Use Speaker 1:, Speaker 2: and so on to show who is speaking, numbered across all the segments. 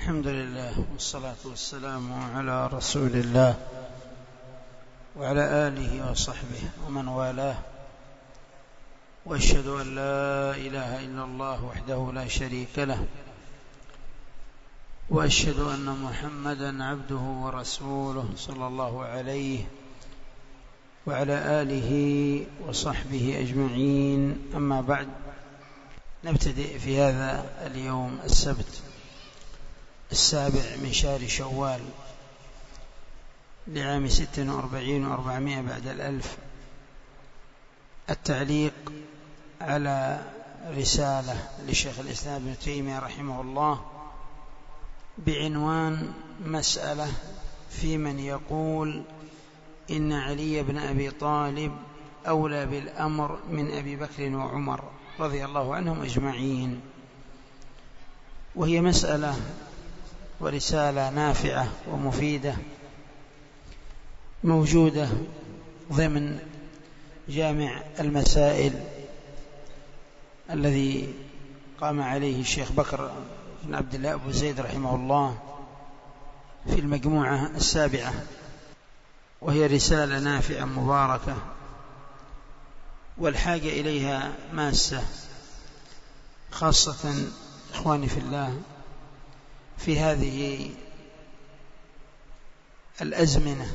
Speaker 1: الحمد لله والصلاة والسلام على رسول الله وعلى آله وصحبه ومن والاه، وأشهد أن لا إله إلا الله وحده لا شريك له، وأشهد أن محمدا عبده ورسوله صلى الله عليه وعلى آله وصحبه أجمعين. أما بعد، نبتدئ في هذا اليوم السبت 7 من شهر شوال لعام 46 و400 بعد الألف التعليق على رسالة لشيخ الإسلام ابن تيمية رحمه الله بعنوان مسألة في من يقول إن علي بن أبي طالب أولى بالأمر من أبي بكر وعمر رضي الله عنهم أجمعين. وهي مسألة ورسالة نافعة ومفيدة موجودة ضمن جامع المسائل الذي قام عليه الشيخ بكر بن عبد الله أبو زيد رحمه الله في المجموعة 7، وهي رسالة نافعة مباركة والحاجة إليها ماسة، خاصة إخواني في الله في هذه الأزمنة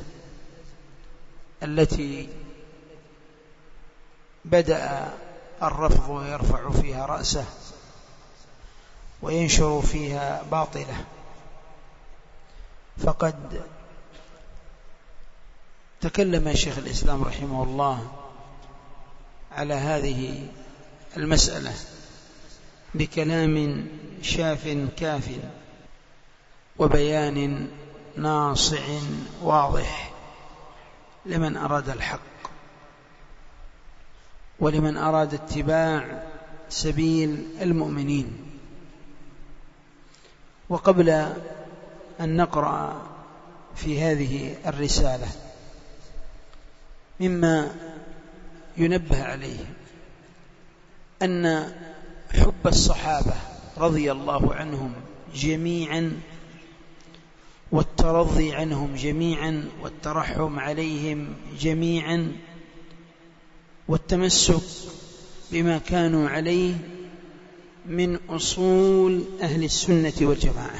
Speaker 1: التي بدأ الرفض يرفع فيها رأسه وينشر فيها باطله. فقد تكلم شيخ الإسلام رحمه الله على هذه المسألة بكلام شاف كاف وبيان ناصع واضح لمن أراد الحق ولمن أراد اتباع سبيل المؤمنين. وقبل أن نقرأ في هذه الرسالة مما ينبه عليه أن حب الصحابة رضي الله عنهم جميعا والترضي عنهم جميعا والترحم عليهم جميعا والتمسك بما كانوا عليه من أصول أهل السنة والجماعة.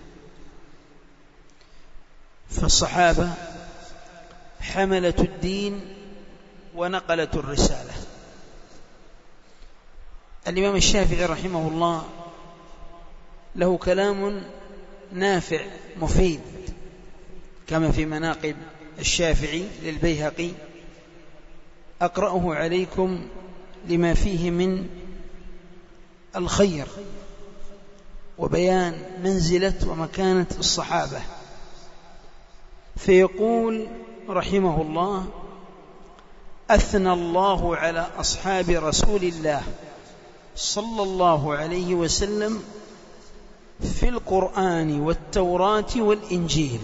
Speaker 1: فالصحابة حملة الدين ونقلة الرسالة. الإمام الشافعي رحمه الله له كلام نافع مفيد كما في مناقب الشافعي للبيهقي، أقرأه عليكم لما فيه من الخير وبيان منزلة ومكانة الصحابة. فيقول رحمه الله: أثنى الله على أصحاب رسول الله صلى الله عليه وسلم في القرآن والتوراة والإنجيل.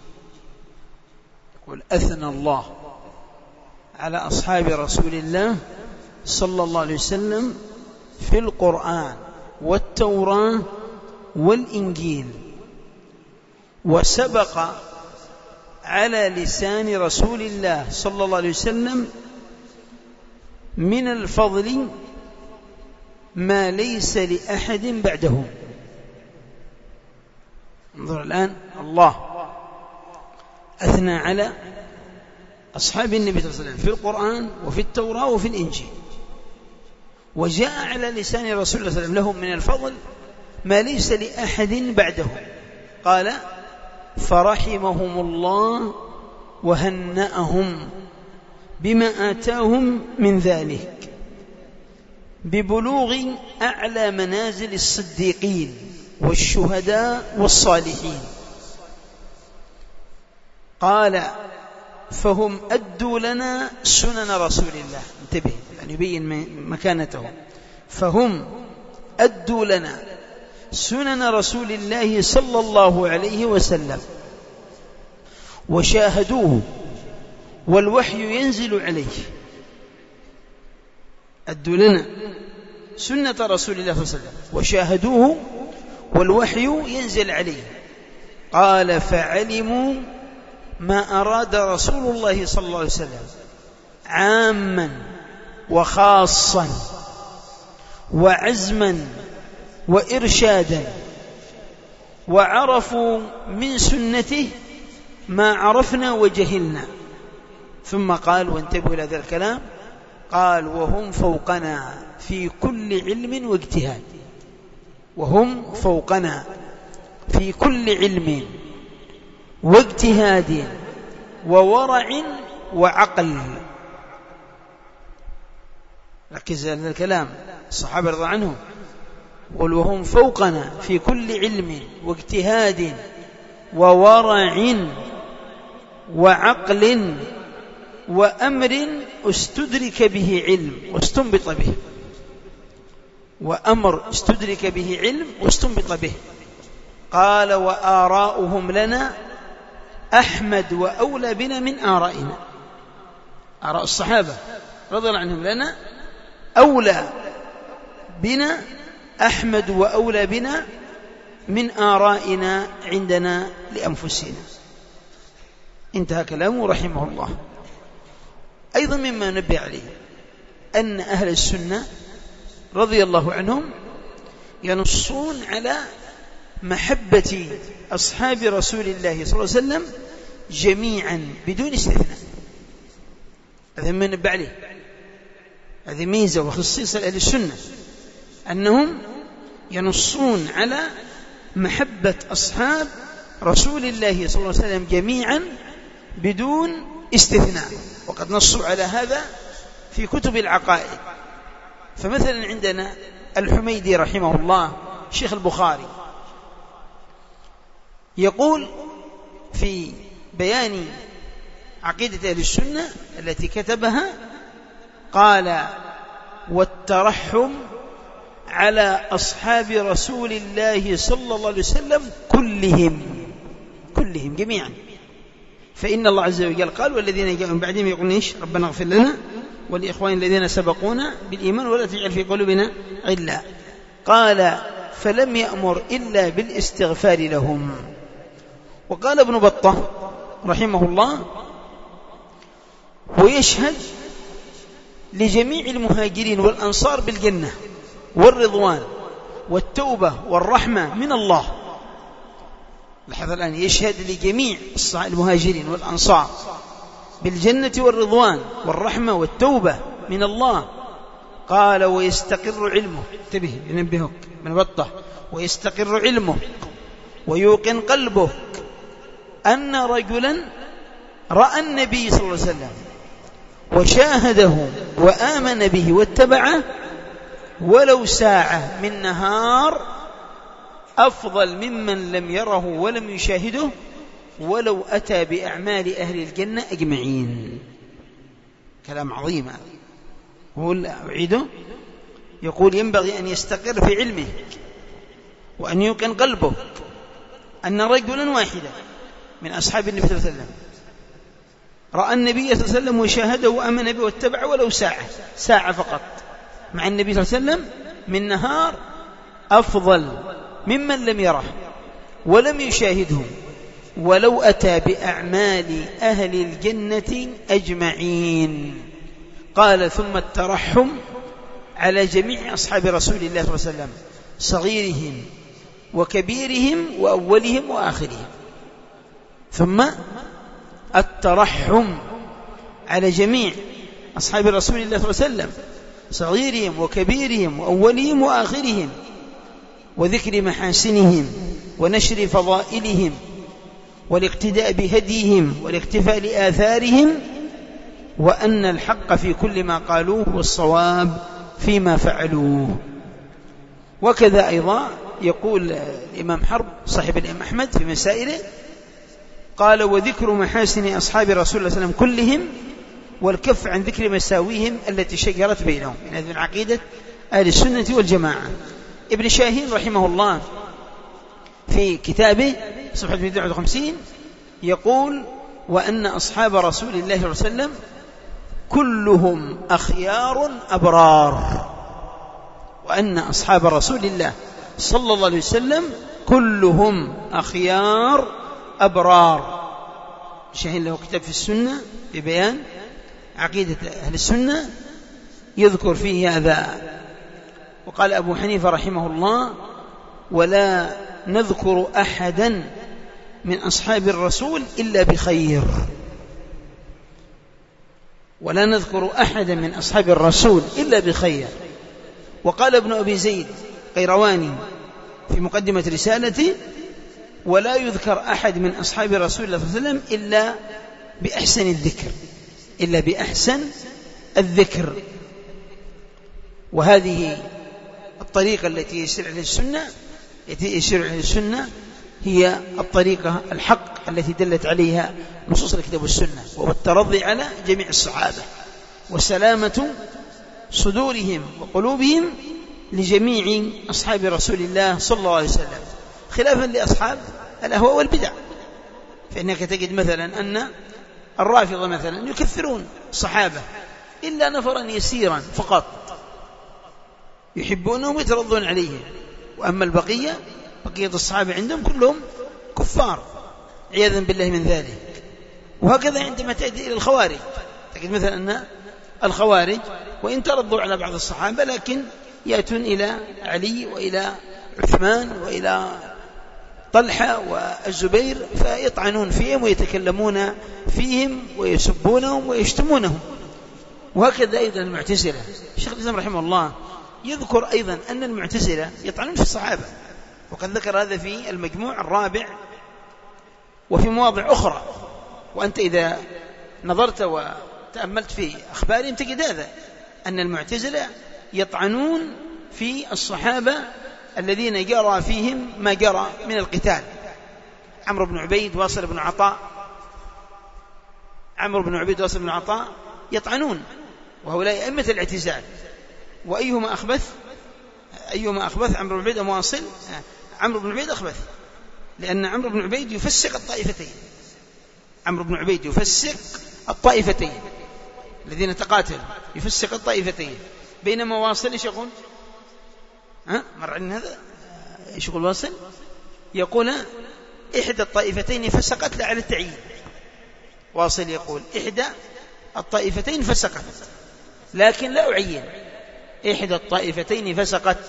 Speaker 1: يقول: أثنى الله على أصحاب رسول الله صلى الله عليه وسلم في القرآن والتوراة والإنجيل، وسبق على لسان رسول الله صلى الله عليه وسلم من الفضل ما ليس لأحد بعده. انظر الآن، الله أثنى على أصحاب النبي صلى الله عليه وسلم في القرآن وفي التوراة وفي الإنجيل، وجاء على لسان رسول الله صلى الله عليه وسلم لهم من الفضل ما ليس لأحد بعده. قال: فرحمهم الله وهنأهم بما آتاهم من ذلك ببلوغ أعلى منازل الصديقين والشهداء والصالحين. قال: فهم أدوا لنا سنن رسول الله. انتبه، يعني يبين مكانته. فهم أدوا لنا سنن رسول الله صلى الله عليه وسلم وشاهدوه والوحي ينزل عليه. أدوا لنا سنة رسول الله صلى الله عليه وسلم وشاهدوه والوحي ينزل عليه. قال فعلموا ما أراد رسول الله صلى الله عليه وسلم عاما وخاصا وعزما وإرشادا، وعرفوا من سنته ما عرفنا وجهلنا. ثم قال، وانتبهوا إلى هذا الكلام، قال وهم فوقنا في كل علم واجتهاد. وهم فوقنا في كل علم واجتهاد وورع وعقل. ركز على الكلام، الصحابة رضي عنهم قل وهم فوقنا في كل علم واجتهاد وورع وعقل وأمر استدرك به علم واستنبط به. وأمر استدرك به علم واستنبط به. قال وآراؤهم لنا أحمد وأولى بنا من آرائنا. آراء الصحابة رضي الله عنهم لنا أولى بنا، أحمد وأولى بنا من آرائنا عندنا لأنفسنا. انتهى كلامه رحمه الله. أيضا مما نبه عليه أن أهل السنة رضي الله عنهم ينصون على محبة أصحاب رسول الله صلى الله عليه وسلم جميعا بدون استثناء. هذا مما نبه عليه، هذه ميزة وخصيصة لأهل السنة، أنهم ينصون على محبة أصحاب رسول الله صلى الله عليه وسلم جميعا بدون استثناء. وقد نصوا على هذا في كتب العقائد. فمثلا عندنا الحميدي رحمه الله شيخ البخاري يقول في بيان عقيدة أهل السنة التي كتبها، قال والترحم على أصحاب رسول الله صلى الله عليه وسلم كلهم جميعا. فإن الله عز وجل قال والذين جاءوا من بعدهم يقولون إيش؟ ربنا اغفر لنا ولإخوان الذين سبقونا بالإيمان ولا تجعل في قلوبنا غلا. قال فلم يأمر إلا بالاستغفار لهم. وقال ابن بطة رحمه الله ويشهد لجميع المهاجرين والأنصار بالجنة والرضوان والتوبة والرحمة من الله. لحظة الآن، يشهد لجميع المهاجرين والأنصار بالجنة والرضوان والرحمة والتوبة من الله. قال ويستقر علمه، انتبه ينبهك من بطة، ويستقر علمه ويوقن قلبه أن رجلا رأى النبي صلى الله عليه وسلم وشاهده وآمن به واتبعه ولو ساعة من نهار أفضل ممن لم يره ولم يشاهده ولو أتى بأعمال أهل الجنة أجمعين. كلام عظيم. هو أعيده، يقول ينبغي أن يستقر في علمه وأن يوقن قلبه أن رجلا واحدا من أصحاب النبي صلى الله عليه وسلم رأى النبي صلى الله عليه وسلم وشاهده وآمن به واتبعه ولو ساعة فقط مع النبي صلى الله عليه وسلم من نهار أفضل ممن لم يره ولم يشاهده ولو أتى بأعمال أهل الجنة أجمعين. قال ثم الترحم على جميع أصحاب رسول الله صلى الله عليه وسلم صغيرهم وكبيرهم وأولهم وآخرهم. ثم الترحم على جميع أصحاب رسول الله صلى الله عليه وسلم صغيرهم وكبيرهم وأولهم وآخرهم، وذكر محاسنهم ونشر فضائلهم والاقتداء بهديهم والاقتفاء لآثارهم، وأن الحق في كل ما قالوه والصواب فيما فعلوه. وكذا أيضا يقول الإمام حرب صاحب الإمام أحمد في مسائله، قال وذكر محاسن أصحاب رسول الله صلى الله عليه وسلم كلهم والكف عن ذكر مساويهم التي شجرت بينهم. من هذه العقيدة أهل السنة والجماعة. ابن شاهين رحمه الله في كتابه صفحة 251 يقول وأن أصحاب رسول الله صلى الله عليه وسلم كلهم أخيار أبرار. وأن أصحاب رسول الله صلى الله عليه وسلم كلهم أخيار أبرار. شاهد له كتاب في السنة ببيان عقيدة أهل السنة يذكر فيه هذا. وقال أبو حنيفة رحمه الله: ولا نذكر أحدا من أصحاب الرسول إلا بخير. ولا نذكر أحدا من أصحاب الرسول إلا بخير. وقال ابن أبي زيد قيرواني في مقدمة رسالته: ولا يذكر أحد من أصحاب رسول الله صلى الله عليه وسلم إلا بأحسن الذكر، إلا بأحسن الذكر. وهذه الطريقة التي يشير عليها السنة هي الطريقة الحق التي دلت عليها نصوص الكتاب والسنة، وهو الترضي على جميع الصحابة وسلامة صدورهم وقلوبهم لجميع أصحاب رسول الله صلى الله عليه وسلم، خلافا لأصحاب الأهواء والبدع. فإنك تجد مثلا أن الرافضة مثلا يكثرون الصحابة إلا نفرا يسيرا فقط يحبونهم ويترضون عليهم، وأما بقية الصحابة عندهم كلهم كفار عياذا بالله من ذلك. وهكذا عندما تأتي إلى الخوارج تجد مثلا أن الخوارج وإن ترضوا على بعض الصحابة لكن يأتون إلى علي وإلى عثمان وإلى طلحة والزبير فيطعنون فيهم ويتكلمون فيهم ويسبونهم ويشتمونهم. وهكذا أيضا المعتزلة. الشيخ الإسلام رحمه الله يذكر أيضا أن المعتزلة يطعنون في الصحابة، وقد ذكر هذا في المجموع الرابع وفي مواضع أخرى. وأنت إذا نظرت وتأملت في أخبارهم تجد هذا، أن المعتزلة يطعنون في الصحابة الذين جرى فيهم ما جرى من القتال. عمرو بن عبيد واصل بن عطاء يطعنون، وهؤلاء أئمة الاعتزال. وأيهما أخبث عمرو بن عبيد أم واصل؟ عمرو بن عبيد أخبث، لأن عمرو بن عبيد يفسق الطائفتين. عمرو بن عبيد يفسق الطائفتين الذين تقاتلوا، يفسق الطائفتين. بينما واصل ايش يقول؟ مر عن هذا ايش يقول واصل؟ يقول إحدى الطائفتين فسقت لا على التعيين. واصل يقول إحدى الطائفتين فسقت لكن لا أعين، إحدى الطائفتين فسقت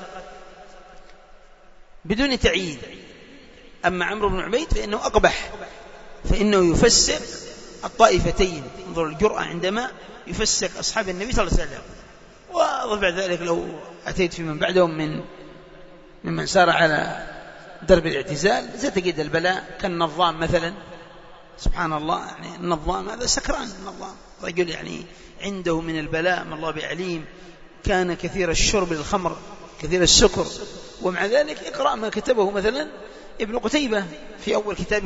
Speaker 1: بدون تعيين. أما عمرو بن عبيد فإنه أقبح، فإنه يفسق الطائفتين. انظر الجرأة عندما يفسق أصحاب النبي صلى الله عليه وسلم. وبعد ذلك لو أتيت في من بعدهم ممن سار على درب الاعتزال ستجد البلاء كالنظام مثلا. سبحان الله، يعني النظام هذا سكران، النظام رجل يعني عنده من البلاء ما الله بعليم، كان كثير الشرب للخمر كثير السكر، ومع ذلك اقرأ ما كتبه مثلا ابن قتيبة في أول كتاب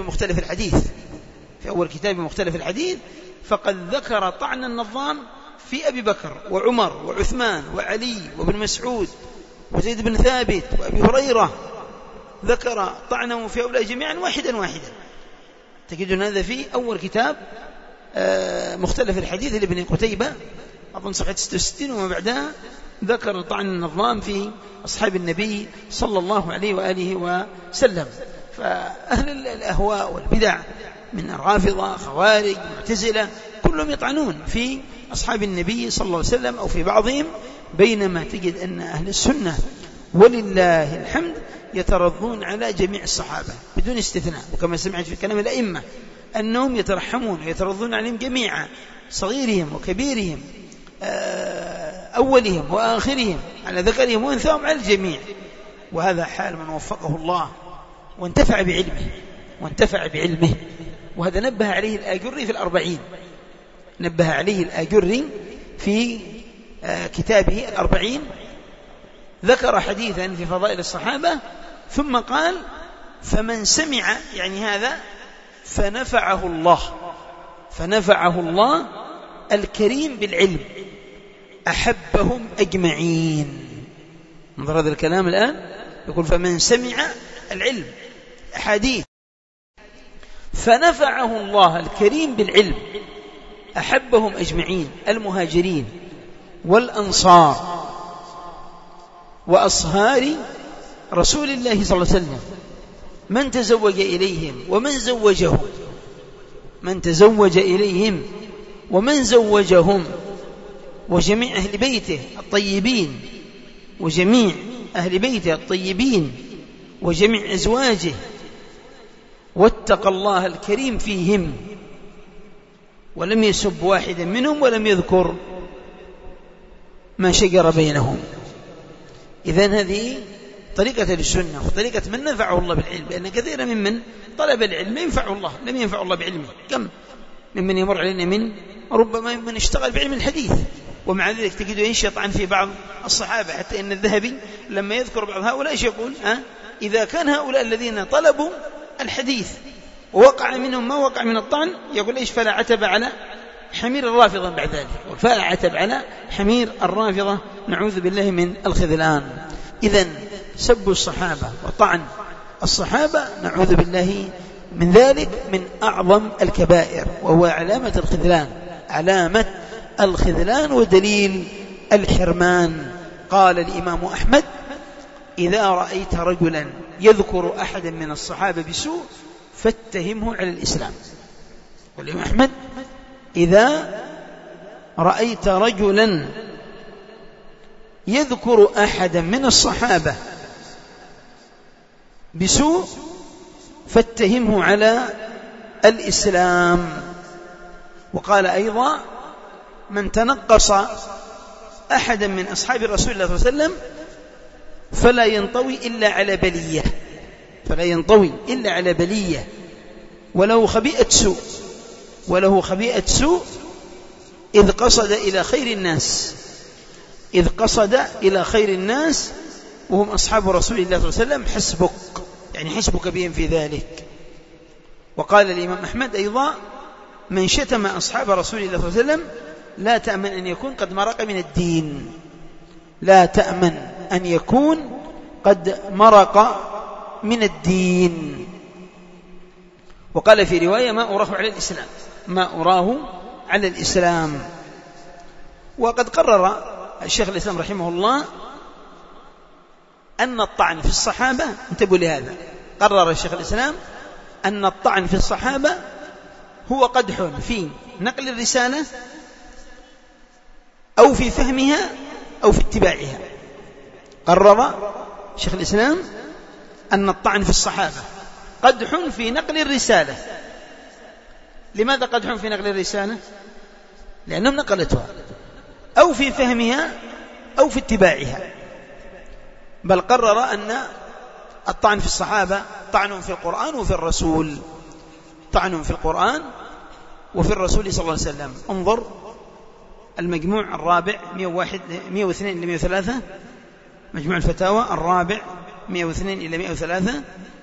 Speaker 1: مختلف الحديث، فقد ذكر طعن النظام في أبي بكر وعمر وعثمان وعلي وابن مسعود وزيد بن ثابت وأبي هريرة، ذكر طعنه في أولئك جميعا واحدا. تجدون هذا في أول كتاب مختلف الحديث لابن قتيبة أظن صفحة 66، وما بعدها ذكر طعن النظام في أصحاب النبي صلى الله عليه وآله وسلم. فأهل الأهواء والبدع من الرافضة خوارج معتزلة كلهم يطعنون في أصحاب النبي صلى الله عليه وسلم أو في بعضهم، بينما تجد أن أهل السنة ولله الحمد يترضون على جميع الصحابة بدون استثناء. وكما سمعت في كلام الأئمة أنهم يترحمون ويترضون عليهم جميعا، صغيرهم وكبيرهم، أولهم وآخرهم، على ذكرهم وأنثاهم، على الجميع. وهذا حال من وفقه الله وانتفع بعلمه. وهذا نبه عليه الآجري في الأربعين، نبه عليه الآجري في كتابه الأربعين، ذكر حديثا في فضائل الصحابة ثم قال: فمن سمع يعني هذا فنفعه الله الكريم بالعلم أحبهم أجمعين. انظر هذا الكلام الآن، يقول: فمن سمع العلم حديث فنفعه الله الكريم بالعلم أحبهم أجمعين، المهاجرين والأنصار وأصهار رسول الله صلى الله عليه وسلم، من تزوج إليهم ومن زوجهم، من تزوج إليهم ومن زوجهم، وجميع أهل بيته الطيبين، وجميع أهل بيته الطيبين وجميع أزواجه، واتقى الله الكريم فيهم، ولم يسب واحدا منهم ولم يذكر ما شجر بينهم. إذن هذه طريقة السنة وطريقة من نفعه الله بالعلم، لأن كثيرا ممن طلب العلم ينفع الله لم ينفع الله بعلمه. كم ممن يمر علينا من ربما من اشتغل بعلم الحديث ومع ذلك تجد ينشط عن في بعض الصحابة، حتى إن الذهبي لما يذكر بعض هؤلاء يقول إذا كان هؤلاء الذين طلبوا الحديث ووقع منهم ما وقع من الطعن، يقول إيش فلا عتب على حمير الرافضة بعد ذلك، فلا عتب على حمير الرافضة، نعوذ بالله من الخذلان. إذن سب الصحابة وطعن الصحابة نعوذ بالله من ذلك من أعظم الكبائر، وهو علامة الخذلان، علامة الخذلان ودليل الحرمان. قال الإمام أحمد: إذا رأيت رجلا يذكر أحدا من الصحابة بسوء فاتهمه على الإسلام. والإمام أحمد: إذا رأيت رجلا يذكر أحدا من الصحابة بسوء فاتهمه على الإسلام. وقال أيضا: من تنقص أحدا من أصحاب الرسول الله صلى الله عليه وسلم فلا ينطوي إلا على بلية، فلا ينطوي إلا على بلية، وله خبيئة سوء، وله خبيئة سوء إذ قصد إلى خير الناس، إذ قصد إلى خير الناس وهم أصحاب رسول الله صلى الله عليه وسلم. حسبك، يعني حسبك بهم في ذلك. وقال الإمام أحمد أيضا: من شتم أصحاب رسول الله صلى الله عليه وسلم لا تأمن أن يكون قد مرق من الدين، لا تأمن أن يكون قد مرق من الدين. وقال في رواية: ما أراه على الإسلام، ما أراه على الإسلام. وقد قرر الشيخ الإسلام رحمه الله أن الطعن في الصحابة، انتبهوا لهذا، قرر الشيخ الإسلام أن الطعن في الصحابة هو قدح في نقل الرسالة أو في فهمها أو في اتباعها. قرر شيخ الإسلام أن الطعن في الصحابة قدح في نقل الرسالة. لماذا قدح في نقل الرسالة؟ لأنهم نقلتها، أو في فهمها أو في اتباعها. بل قرر أن الطعن في الصحابة طعن في القرآن وفي الرسول، طعن في القرآن وفي الرسول صلى الله عليه وسلم. انظر المجموع الرابع 102 إلى 103، مجموع الفتاوى الرابع 102 إلى 103،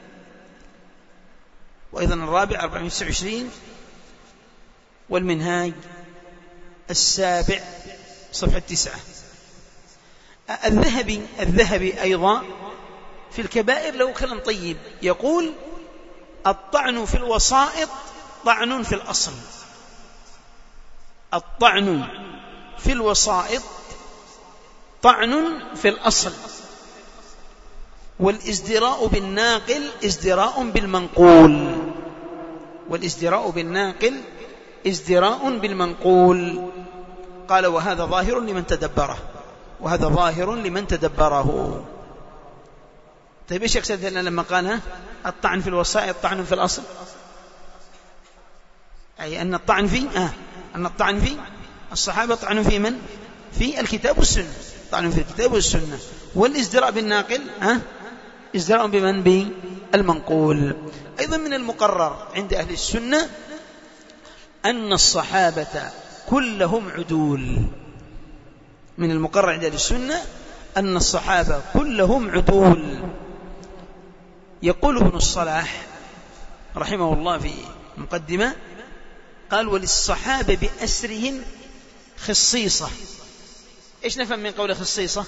Speaker 1: وأيضا الرابع 429، والمنهاج السابع صفحة 9. الذهبي أيضا في الكبائر له كلام طيب، يقول: الطعن في الوسائط طعن في الأصل، الطعن في الوسائط طعن في الأصل، والازدراء بالناقل ازدراء بالمنقول، والازدراء بالناقل ازدراء بالمنقول. قال: وهذا ظاهر لمن تدبره، وهذا ظاهر لمن تدبره. طيب ايش يقصد لما قال الطعن في الوسائط طعن في الأصل؟ أي أن الطعن في أن الطعن في الصحابة طعن في من؟ في الكتاب والسنة، طعن في الكتاب والسنة. والازدراء بالناقل ازدراء بمن؟ بالمنقول. أيضا من المقرر عند أهل السنة أن الصحابة كلهم عدول. من المقرر عند أهل السنة أن الصحابة كلهم عدول. يقول ابن الصلاح رحمه الله في مقدمة، قال: وللصحابة بأسرهم خصيصة. إيش نفهم من قول خصيصة؟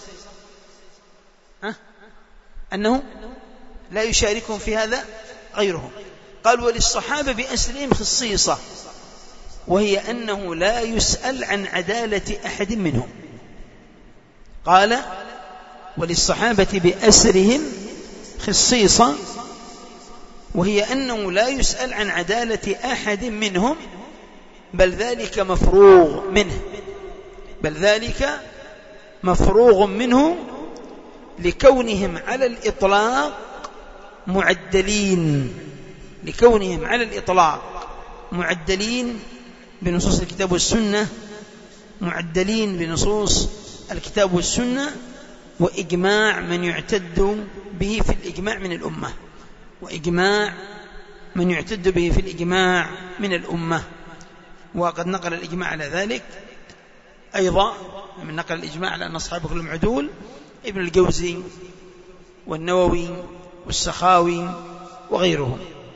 Speaker 1: أنه لا يشاركهم في هذا غيرهم. قال: وللصحابة بأسرهم خصيصة، وهي أنه لا يسأل عن عدالة أحد منهم. قال: وللصحابة بأسرهم خصيصة، وهي أنه لا يسأل عن عدالة أحد منهم، بل ذلك مفروغ منه، بل ذلك مفروغ منه لكونهم على الإطلاق معدلين، لكونهم على الإطلاق معدلين بنصوص الكتاب والسنة، معدلين بنصوص الكتاب والسنة، وإجماع من يعتد به في الإجماع من الأمة، وإجماع من يعتد به في الإجماع من الأمة. وقد نقل الإجماع على ذلك أيضا، من نقل الإجماع على أن أصحابه كلهم عدول ابن الجوزي والنووي والسخاوي وغيرهم.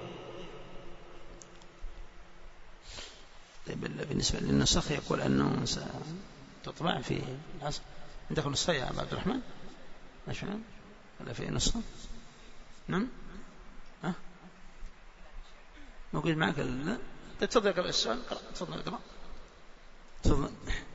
Speaker 1: بالنسبة للنسخ يقول أنه ستطبع في العصر. عندك نسخة يا أبا عبد الرحمن؟ مش فاهم ولا في نسخة؟ نعم، موجود معك؟ لا، تفضل اقرأ السؤال. تفضل اقرأ. تفضل.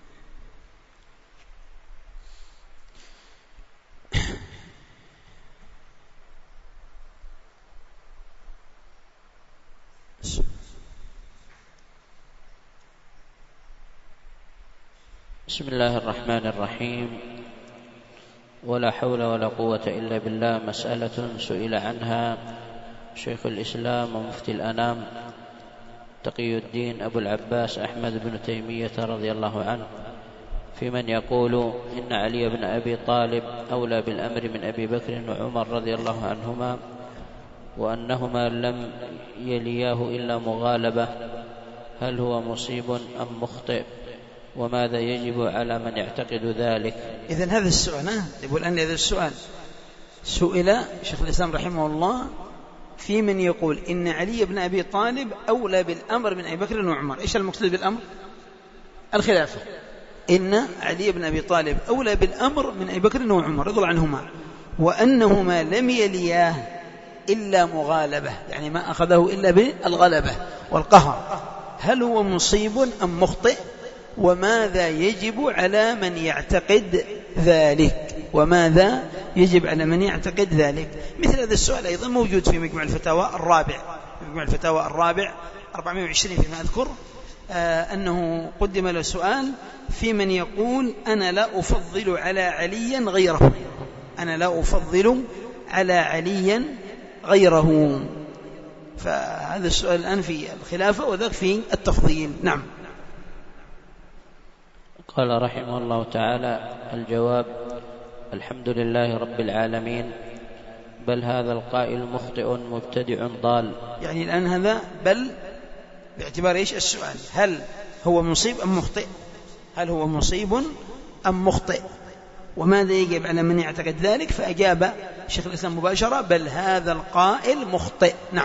Speaker 2: بسم الله الرحمن الرحيم. ولا حول ولا قوة إلا بالله. مسألة سئل عنها شيخ الإسلام ومفتي الأنام تقي الدين أبو العباس أحمد بن تيمية رضي الله عنه في من يقول إن علي بن أبي طالب أولى بالأمر من أبي بكر وعمر رضي الله عنهما، وأنهما لم يلياه إلا مغالبة، هل هو مصيب أم مخطئ؟ وماذا يجب على من يعتقد ذلك؟
Speaker 1: إذن هذا السؤال يقول أن هذا السؤال سئل شيخ الإسلام رحمه الله في من يقول إن علي بن أبي طالب أولى بالأمر من أبي بكر وعمر. إيش المقصود بالأمر؟ الخلافة. إن علي بن أبي طالب أولى بالأمر من أبي بكر وعمر رضي الله عنهما، وأنهما لم يلياه إلا مغالبة، يعني ما أخذه إلا بالغلبة والقهر. هل هو مصيب أم مخطئ؟ وماذا يجب على من يعتقد ذلك؟ وماذا يجب على من يعتقد ذلك؟ مثل هذا السؤال أيضا موجود في مجموع الفتاوى الرابع، مجموع الفتاوى الرابع 420 فيما أذكر، أنه قدم له سؤال في من يقول أنا لا أفضل على علي غيره، أنا لا أفضل على علي غيره. فهذا السؤال الآن في الخلافة وذاك في التفضيل. نعم.
Speaker 2: قال رحمه الله تعالى: الجواب: الحمد لله رب العالمين، بل هذا القائل مخطئ مبتدع ضال.
Speaker 1: يعني الآن هذا بل باعتبار إيش السؤال؟ هل هو مصيب أم مخطئ؟ هل هو مصيب أم مخطئ؟ وماذا يجب على من يعتقد ذلك؟ فأجاب شيخ الإسلام مباشرة: بل هذا القائل مخطئ. نعم.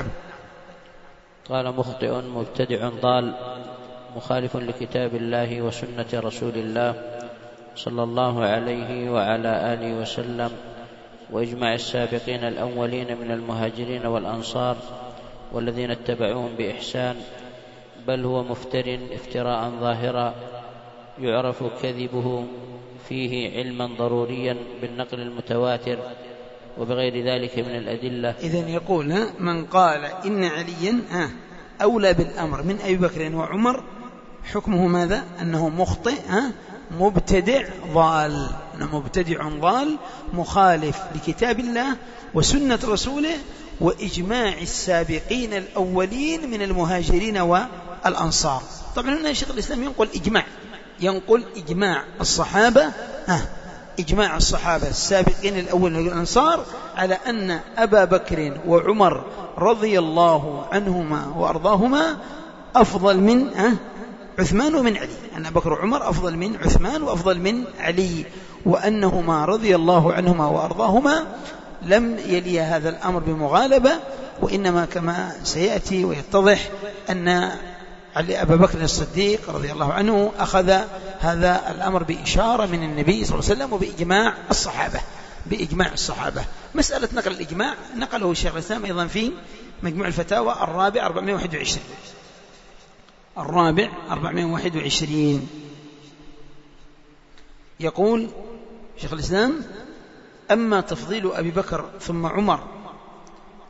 Speaker 2: قال: مخطئ مبتدع ضال، مخالف لكتاب الله وسنة رسول الله صلى الله عليه وعلى آله وسلم وإجماع السابقين الأولين من المهاجرين والأنصار والذين اتبعوهم بإحسان، بل هو مفتر افتراء ظاهرا يعرف كذبه فيه علما ضروريا بالنقل المتواتر وبغير ذلك من الأدلة.
Speaker 1: إذن يقول من قال إن عليا أولى بالأمر من أبي بكر وعمر، حكمه ماذا؟ أنه مخطئ مبتدع ضال، أنه مبتدع ضال مخالف لكتاب الله وسنة رسوله وإجماع السابقين الأولين من المهاجرين والأنصار. طبعا هنا شيخ الإسلام ينقل إجماع الصحابة، إجماع الصحابة السابقين الأولين من الأنصار على أن أبا بكر وعمر رضي الله عنهما وأرضاهما أفضل من عثمان ومن علي، أن بكر وعمر أفضل من عثمان وأفضل من علي، وأنهما رضي الله عنهما وأرضاهما لم يلي هذا الأمر بمغالبة، وإنما كما سيأتي ويتضح أن أبا بكر الصديق رضي الله عنه أخذ هذا الأمر بإشارة من النبي صلى الله عليه وسلم بإجماع الصحابة. مسألة نقل الإجماع نقله الشيخ الإسلام أيضا في مجموع الفتاوى الرابع 421. الرابع 421 يقول شيخ الإسلام: أما تفضيل أبي بكر ثم عمر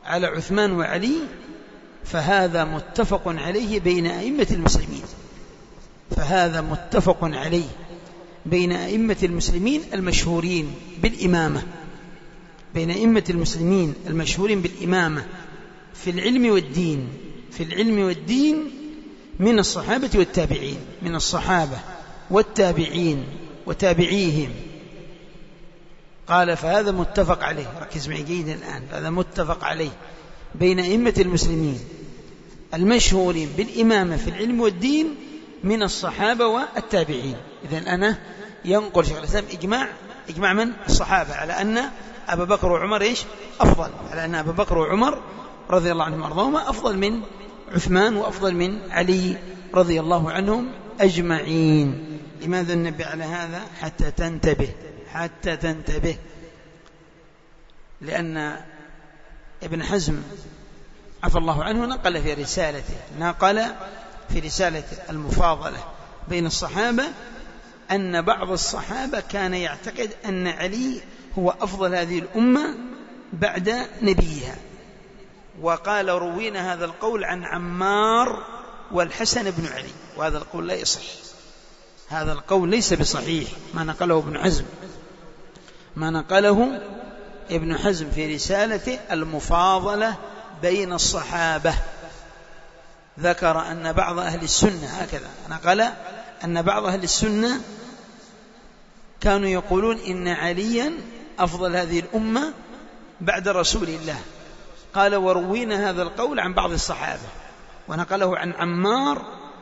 Speaker 1: على عثمان وعلي فهذا متفق عليه بين أئمة المسلمين، فهذا متفق عليه بين أئمة المسلمين المشهورين بالإمامة، بين أئمة المسلمين المشهورين بالإمامة في العلم والدين، في العلم والدين من الصحابة والتابعين، من الصحابة والتابعين وتابعيهم. قال فهذا متفق عليه، ركز معي جيدا الآن، هذا متفق عليه بين أئمة المسلمين المشهورين بالإمامة في العلم والدين من الصحابة والتابعين. إذن أنا ينقل شيخ الإسلام إجماع من الصحابة على أن أبا بكر وعمر إيش أفضل، على أن أبا بكر وعمر رضي الله عنهم وأرضاهما أفضل من عثمان وأفضل من علي رضي الله عنهم أجمعين. لماذا ننبه على هذا؟ حتى تنتبه، حتى تنتبه، لأن ابن حزم عفى الله عنه نقل في رسالة المفاضلة بين الصحابة أن بعض الصحابة كان يعتقد أن علي هو أفضل هذه الأمة بعد نبيها، وقال روينا هذا القول عن عمار والحسن بن علي، وهذا القول لا يصح، هذا القول ليس بصحيح، ما نقله ابن حزم، ما نقله ابن حزم في رسالة المفاضلة بين الصحابة، ذكر أن بعض أهل السنة هكذا نقل أن بعض أهل السنة كانوا يقولون إن عليا أفضل هذه الأمة بعد رسول الله، قال وروينا هذا القول عن بعض الصحابة، ونقله عن عمار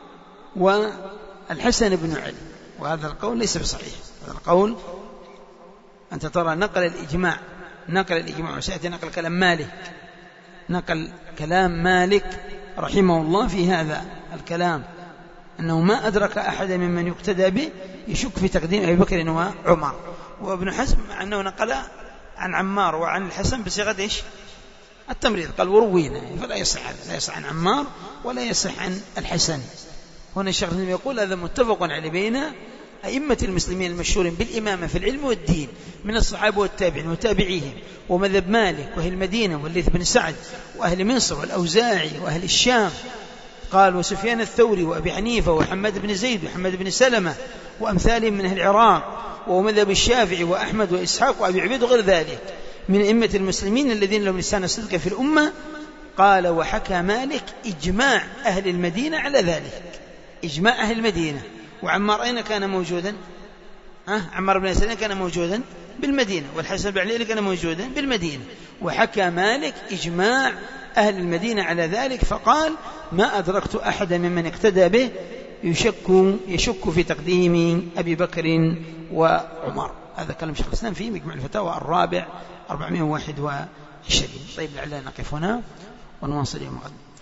Speaker 1: والحسن بن علي، وهذا القول ليس بصحيح. هذا القول أنت ترى نقل الإجماع وسيأتي نقل كلام مالك، نقل كلام مالك رحمه الله في هذا الكلام، أنه ما أدرك أحد ممن يقتدى به يشك في تقديم أبي بكر وعمر. وابن حزم أنه نقل عن عمار وعن الحسن بصيغة إيش التمريض، قال وروينا، فلا يصح هذا، لا يصح عن عمار ولا يصح عن الحسن. هنا الشيخ يقول هذا متفق عليه بين أئمة المسلمين المشهورين بالإمامة في العلم والدين من الصحابة والتابعين وتابعيهم، ومذهب مالك وأهل المدينة والليث بن سعد وأهل مصر والأوزاعي وأهل الشام، قال وسفيان الثوري وأبي حنيفة وحماد بن زيد وحماد بن سلمة وأمثالهم من أهل العراق، ومذهب الشافعي وأحمد وإسحاق وأبي عبيد وغير ذلك من أئمة المسلمين الذين لهم لسان الصدق في الأمة. قال وحكى مالك إجماع أهل المدينة على ذلك، إجماع أهل المدينة. وعمار أين كان موجودا؟ عمار بن ياسر كان موجودا بالمدينة، والحسن بن علي كان موجودا بالمدينة، وحكى مالك إجماع أهل المدينة على ذلك، فقال ما أدركت أحد ممن اقتدى به يشك في تقديم أبي بكر وعمر. هذا كلام شيخ الإسلام في مجمع الفتاوى الرابع 421. طيب لعلنا نقف هنا ونواصل يوم غد.